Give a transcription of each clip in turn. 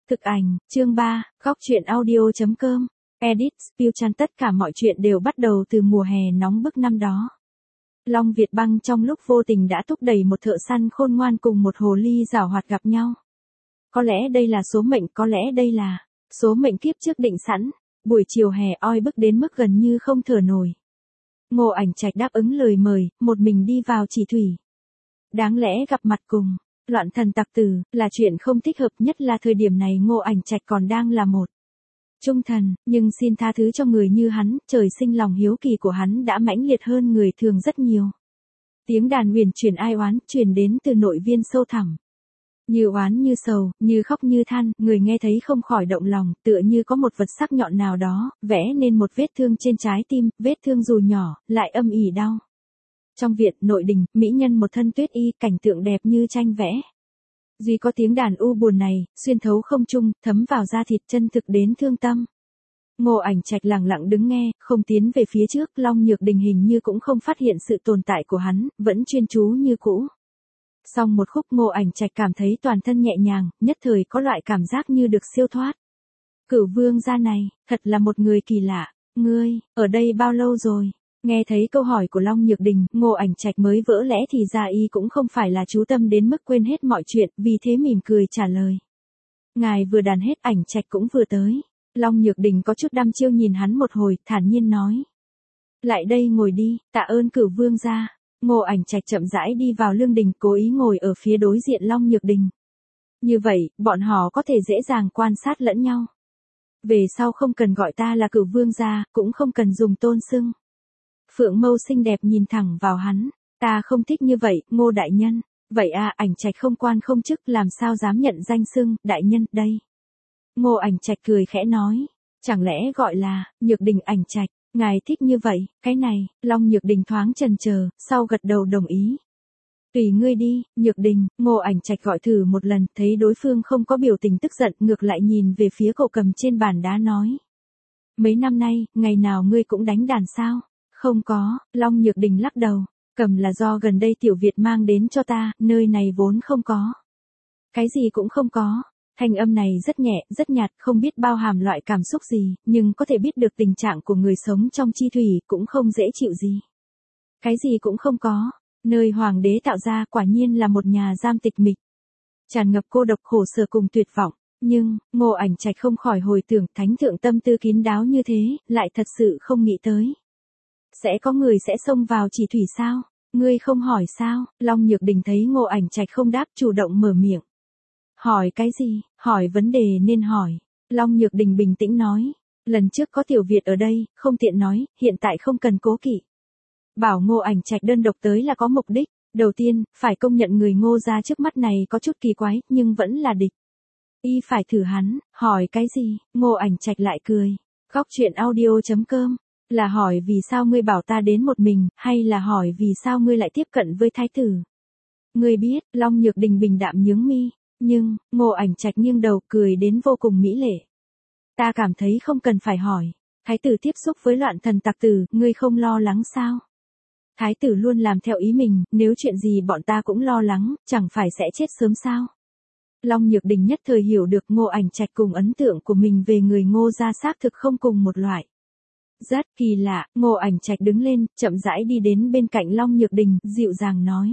Thực ảnh, chương 3, góc truyện audio.com, edit, Spillchan. Tất cả mọi chuyện đều bắt đầu từ mùa hè nóng bức năm đó. Long Việt Băng trong lúc vô tình đã thúc đẩy một thợ săn khôn ngoan cùng một hồ ly giảo hoạt gặp nhau. Có lẽ đây là số mệnh, có lẽ đây là số mệnh kiếp trước định sẵn. Buổi chiều hè oi bức đến mức gần như không thở nổi. Ngô Ảnh Trạch đáp ứng lời mời, một mình đi vào Chỉ Thủy. Đáng lẽ gặp mặt cùng Loạn Thần Tặc Tử là chuyện không thích hợp, nhất là thời điểm này Ngô Ảnh Trạch còn đang là một trung thần, nhưng xin tha thứ cho người như hắn, trời sinh lòng hiếu kỳ của hắn đã mãnh liệt hơn người thường rất nhiều. Tiếng đàn huyền chuyển ai oán truyền đến từ nội viên sâu thẳm. Như oán như sầu, như khóc như than, người nghe thấy không khỏi động lòng, tựa như có một vật sắc nhọn nào đó, vẽ nên một vết thương trên trái tim, vết thương dù nhỏ, lại âm ỉ đau. Trong viện, nội đình, mỹ nhân một thân tuyết y, cảnh tượng đẹp như tranh vẽ. Duy có tiếng đàn u buồn này, xuyên thấu không trung, thấm vào da thịt, chân thực đến thương tâm. Ngô Ảnh Trạch lặng lặng đứng nghe, không tiến về phía trước, Long Nhược Đình hình như cũng không phát hiện sự tồn tại của hắn, vẫn chuyên chú như cũ. Sau một khúc Ngô Ảnh Trạch cảm thấy toàn thân nhẹ nhàng, nhất thời có loại cảm giác như được siêu thoát. Cửu vương gia này, thật là một người kỳ lạ. Ngươi, ở đây bao lâu rồi? Nghe thấy câu hỏi của Long Nhược Đình, Ngô Ảnh Trạch mới vỡ lẽ thì ra y cũng không phải là chú tâm đến mức quên hết mọi chuyện, vì thế mỉm cười trả lời. Ngài vừa đàn hết, Ảnh Trạch cũng vừa tới. Long Nhược Đình có chút đăm chiêu nhìn hắn một hồi, thản nhiên nói. Lại đây ngồi đi, tạ ơn cửu vương gia. Ngô Ảnh Trạch chậm rãi đi vào lương đình, cố ý ngồi ở phía đối diện Long Nhược Đình. Như vậy, bọn họ có thể dễ dàng quan sát lẫn nhau. Về sau không cần gọi ta là cửu vương gia, cũng không cần dùng tôn xưng. Phượng mâu xinh đẹp nhìn thẳng vào hắn. Ta không thích như vậy, Ngô đại nhân. Vậy à, Ảnh Trạch không quan không chức, làm sao dám nhận danh xưng, đại nhân, đây. Ngô Ảnh Trạch cười khẽ nói. Chẳng lẽ gọi là, Nhược Đình Ảnh Trạch. Ngài thích như vậy, cái này, Long Nhược Đình thoáng chần chờ, sau gật đầu đồng ý. Tùy ngươi đi, Nhược Đình. Ngô Ảnh Trạch gọi thử một lần, thấy đối phương không có biểu tình tức giận, ngược lại nhìn về phía cậu cầm trên bàn đá nói. Mấy năm nay, ngày nào ngươi cũng đánh đàn sao? Không có, Long Nhược Đình lắc đầu. Cầm là do gần đây Tiểu Việt mang đến cho ta, nơi này vốn không có. Cái gì cũng không có. Thanh âm này rất nhẹ, rất nhạt, không biết bao hàm loại cảm xúc gì, nhưng có thể biết được tình trạng của người sống trong chi thủy, cũng không dễ chịu gì. Cái gì cũng không có. Nơi hoàng đế tạo ra quả nhiên là một nhà giam tịch mịch. Tràn ngập cô độc khổ sở cùng tuyệt vọng. Nhưng, Ngô Ảnh Trạch không khỏi hồi tưởng thánh thượng tâm tư kín đáo như thế, lại thật sự không nghĩ tới. Sẽ có người sẽ xông vào Chỉ Thủy sao? Ngươi không hỏi sao? Long Nhược Đình thấy Ngô Ảnh Trạch không đáp, chủ động mở miệng. Hỏi cái gì? Hỏi vấn đề nên hỏi. Long Nhược Đình bình tĩnh nói. Lần trước có Tiểu Việt ở đây, không tiện nói, hiện tại không cần cố kỵ. Bảo Ngô Ảnh Trạch đơn độc tới là có mục đích. Đầu tiên, phải công nhận người Ngô gia trước mắt này có chút kỳ quái, nhưng vẫn là địch. Y phải thử hắn. Hỏi cái gì? Ngô Ảnh Trạch lại cười. Góc truyện audio.com. Là hỏi vì sao ngươi bảo ta đến một mình, hay là hỏi vì sao ngươi lại tiếp cận với thái tử? Ngươi biết, Long Nhược Đình bình đạm nhướng mi. Nhưng, Ngô Ảnh Trạch nghiêng đầu cười đến vô cùng mỹ lệ. Ta cảm thấy không cần phải hỏi. Thái tử tiếp xúc với Loạn Thần Tặc Tử, ngươi không lo lắng sao? Thái tử luôn làm theo ý mình, nếu chuyện gì bọn ta cũng lo lắng, chẳng phải sẽ chết sớm sao? Long Nhược Đình nhất thời hiểu được Ngô Ảnh Trạch cùng ấn tượng của mình về người Ngô gia xác thực không cùng một loại. Rất kỳ lạ, Ngô Ảnh Trạch đứng lên, chậm rãi đi đến bên cạnh Long Nhược Đình, dịu dàng nói.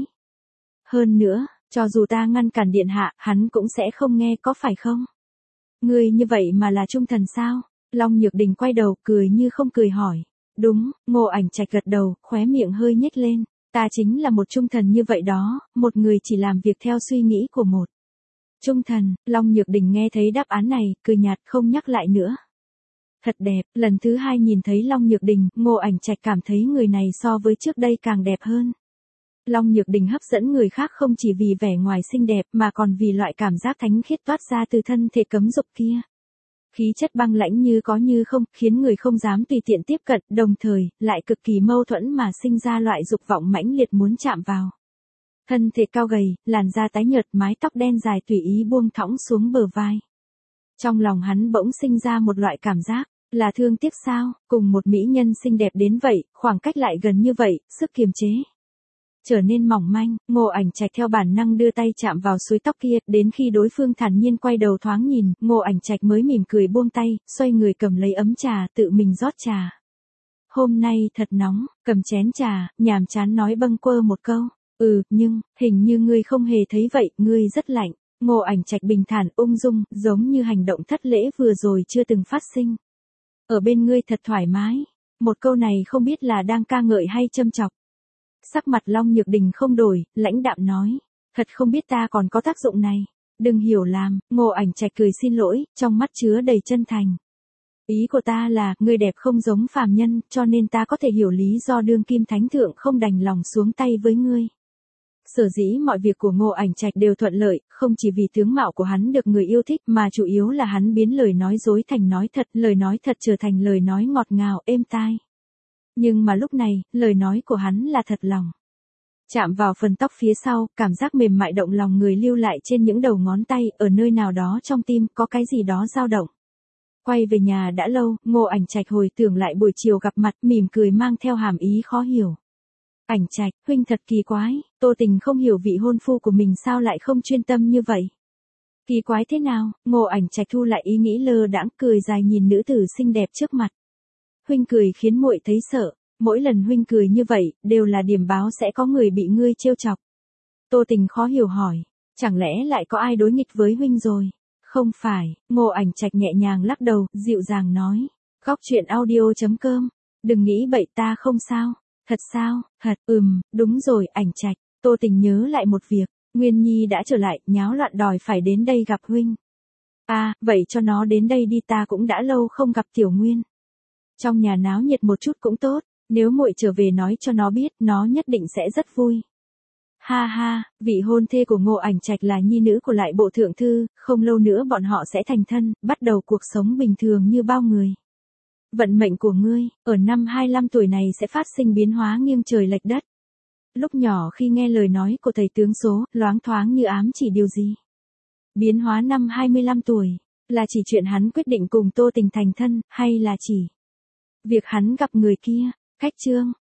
Hơn nữa, cho dù ta ngăn cản điện hạ, hắn cũng sẽ không nghe, có phải không? Ngươi như vậy mà là trung thần sao? Long Nhược Đình quay đầu, cười như không cười hỏi. Đúng, Ngô Ảnh Trạch gật đầu, khóe miệng hơi nhếch lên. Ta chính là một trung thần như vậy đó, một người chỉ làm việc theo suy nghĩ của một trung thần. Long Nhược Đình nghe thấy đáp án này, cười nhạt không nhắc lại nữa. Thật đẹp, lần thứ hai nhìn thấy Long Nhược Đình, Ngô Ảnh Trạch cảm thấy người này so với trước đây càng đẹp hơn. Long Nhược Đình hấp dẫn người khác không chỉ vì vẻ ngoài xinh đẹp mà còn vì loại cảm giác thánh khiết toát ra từ thân thể cấm dục kia. Khí chất băng lãnh như có như không, khiến người không dám tùy tiện tiếp cận, đồng thời, lại cực kỳ mâu thuẫn mà sinh ra loại dục vọng mãnh liệt muốn chạm vào. Thân thể cao gầy, làn da tái nhợt, mái tóc đen dài tùy ý buông thõng xuống bờ vai. Trong lòng hắn bỗng sinh ra một loại cảm giác, là thương tiếc sao, cùng một mỹ nhân xinh đẹp đến vậy, khoảng cách lại gần như vậy, sức kiềm chế. trở nên mỏng manh, Ngô Ảnh Trạch theo bản năng đưa tay chạm vào suối tóc kia, đến khi đối phương thản nhiên quay đầu thoáng nhìn, Ngô Ảnh Trạch mới mỉm cười buông tay, xoay người cầm lấy ấm trà, tự mình rót trà. Hôm nay thật nóng, cầm chén trà, nhàm chán nói bâng quơ một câu. Nhưng, hình như ngươi không hề thấy vậy, ngươi rất lạnh. Ngô Ảnh Trạch bình thản ung dung, giống như hành động thất lễ vừa rồi chưa từng phát sinh. Ở bên ngươi thật thoải mái. Một câu này không biết là đang ca ngợi hay châm chọc. Sắc mặt Long Nhược Đình không đổi, lãnh đạm nói. Thật không biết ta còn có tác dụng này. Đừng hiểu lầm. Ngô Ảnh Trạch cười xin lỗi, trong mắt chứa đầy chân thành. Ý của ta là, ngươi đẹp không giống phàm nhân, cho nên ta có thể hiểu lý do đương kim thánh thượng không đành lòng xuống tay với ngươi. Sở dĩ mọi việc của Ngô Ảnh Trạch đều thuận lợi, không chỉ vì tướng mạo của hắn được người yêu thích mà chủ yếu là hắn biến lời nói dối thành nói thật trở thành lời nói ngọt ngào êm tai. Nhưng mà lúc này, lời nói của hắn là thật lòng. Chạm vào phần tóc phía sau, cảm giác mềm mại động lòng người lưu lại trên những đầu ngón tay, ở nơi nào đó trong tim có cái gì đó dao động. Quay về nhà đã lâu, Ngô Ảnh Trạch hồi tưởng lại buổi chiều gặp mặt, mỉm cười mang theo hàm ý khó hiểu. Ảnh Trạch, huynh thật kỳ quái, Tô Tình không hiểu vị hôn phu của mình sao lại không chuyên tâm như vậy. Kỳ quái thế nào? Ngô Ảnh Trạch thu lại ý nghĩ lơ đãng, cười dài nhìn nữ tử xinh đẹp trước mặt. Huynh cười khiến muội thấy sợ, mỗi lần huynh cười như vậy, đều là điểm báo sẽ có người bị ngươi trêu chọc. Tô Tình khó hiểu hỏi, chẳng lẽ lại có ai đối nghịch với huynh rồi? Không phải, Ngô Ảnh Trạch nhẹ nhàng lắc đầu, dịu dàng nói. Góc truyện audio.com, đừng nghĩ bậy, ta không sao. Thật sao? Thật, đúng rồi, Ảnh Trạch. Tô Tình nhớ lại một việc, Nguyên Nhi đã trở lại, nháo loạn đòi phải đến đây gặp huynh. Vậy cho nó đến đây đi, ta cũng đã lâu không gặp Tiểu Nguyên. Trong nhà náo nhiệt một chút cũng tốt, nếu muội trở về nói cho nó biết, nó nhất định sẽ rất vui. Ha ha, vị hôn thê của Ngô Ảnh Trạch là nhi nữ của lại bộ thượng thư, không lâu nữa bọn họ sẽ thành thân, bắt đầu cuộc sống bình thường như bao người. Vận mệnh của ngươi, ở năm 25 tuổi này sẽ phát sinh biến hóa nghiêng trời lệch đất. Lúc nhỏ khi nghe lời nói của thầy tướng số, loáng thoáng như ám chỉ điều gì. Biến hóa năm 25 tuổi, là chỉ chuyện hắn quyết định cùng Tô Tình thành thân, hay là chỉ việc hắn gặp người kia, cách chương.